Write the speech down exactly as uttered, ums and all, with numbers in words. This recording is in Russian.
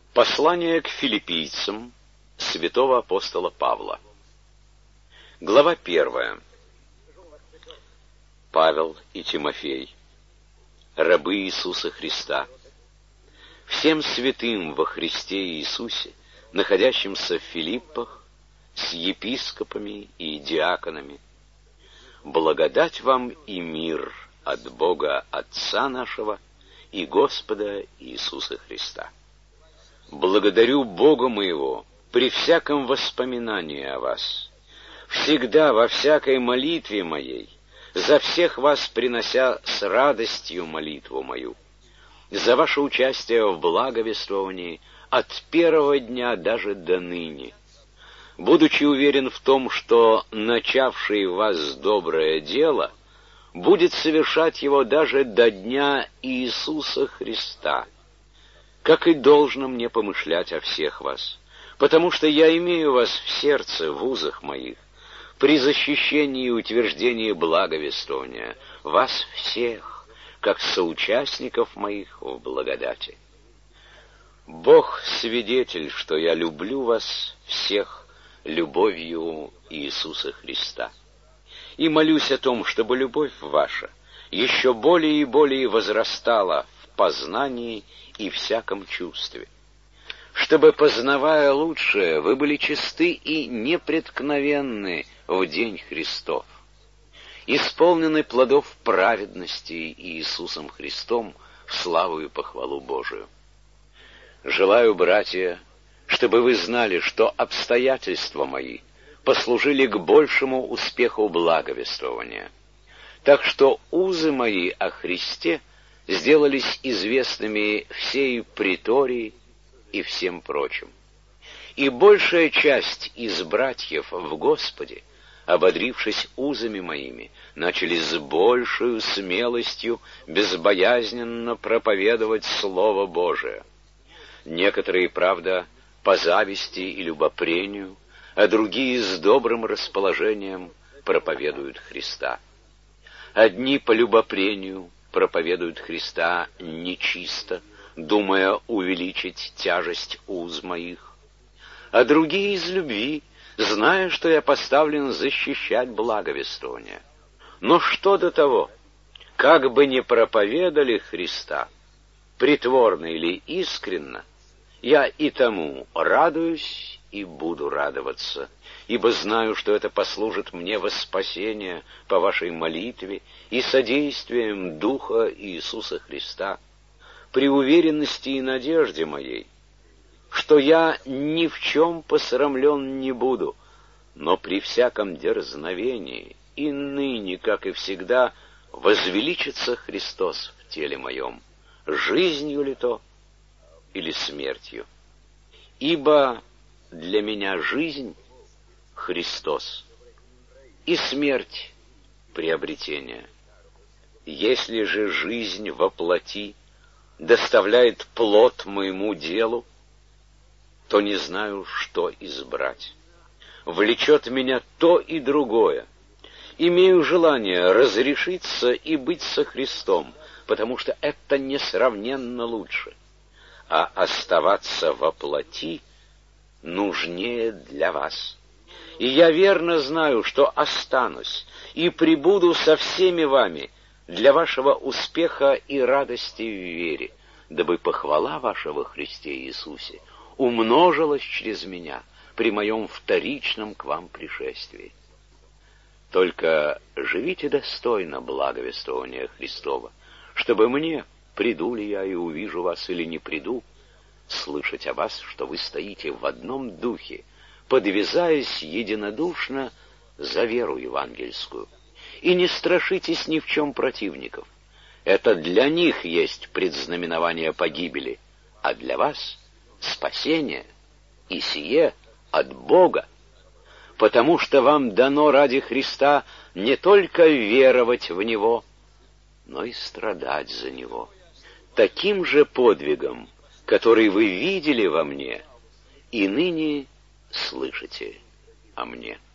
Послание к филиппийцам святого апостола Павла. Глава первая. Павел и Тимофей, рабы Иисуса Христа, всем святым во Христе Иисусе, находящимся в Филиппах, с епископами и диаконами, благодать вам и мир от Бога Отца нашего и Господа Иисуса Христа. Благодарю Бога моего при всяком воспоминании о вас, всегда во всякой молитве моей, за всех вас принося с радостью молитву мою, за ваше участие в благовествовании от первого дня даже до ныне, будучи уверен в том, что начавший в вас доброе дело будет совершать его даже до дня Иисуса Христа, как и должно мне помышлять о всех вас, потому что я имею вас в сердце, в узах моих, при защищении и утверждении благовествования, вас всех, как соучастников моих в благодати. Бог свидетель, что я люблю вас всех любовью Иисуса Христа, и молюсь о том, чтобы любовь ваша еще более и более возрастала в познании и всяком чувстве, чтобы, познавая лучшее, вы были чисты и непреткновенны в день Христов, исполнены плодов праведности Иисусом Христом в славу и похвалу Божию. Желаю, братья, чтобы вы знали, что обстоятельства мои послужили к большему успеху благовествования, так что узы мои о Христе сделались известными всей притории и всем прочим. И большая часть из братьев в Господе, ободрившись узами моими, начали с большей смелостью безбоязненно проповедовать Слово Божие. Некоторые, правда, по зависти и любопрению, а другие с добрым расположением проповедуют Христа. Одни по любопрению проповедуют Христа нечисто, думая увеличить тяжесть уз моих, а другие из любви, зная, что я поставлен защищать благовествование. Но что до того, как бы ни проповедали Христа, притворно или искренно, я и тому радуюсь и буду радоваться, ибо знаю, что это послужит мне во спасение по вашей молитве и содействием Духа Иисуса Христа, при уверенности и надежде моей, что я ни в чем посрамлен не буду, но при всяком дерзновении и ныне, как и всегда, возвеличится Христос в теле моем, жизнью ли то или смертью. Ибо для меня жизнь — Христос, и смерть — приобретение. Если же жизнь во плоти доставляет плод моему делу, то не знаю, что избрать. Влечет меня то и другое. Имею желание разрешиться и быть со Христом, потому что это несравненно лучше. А оставаться во плоти нужнее для вас. И я верно знаю, что останусь и пребуду со всеми вами для вашего успеха и радости в вере, дабы похвала ваша во Христе Иисусе умножилась через меня при моем вторичном к вам пришествии. Только живите достойно благовествования Христова, чтобы мне, приду ли я и увижу вас или не приду, слышать о вас, что вы стоите в одном духе, подвязаясь единодушно за веру евангельскую, и не страшитесь ни в чем противников. Это для них есть предзнаменование погибели, а для вас — спасение, и сие от Бога, потому что вам дано ради Христа не только веровать в Него, но и страдать за Него. Таким же подвигом, который вы видели во мне, и ныне слышите о мне.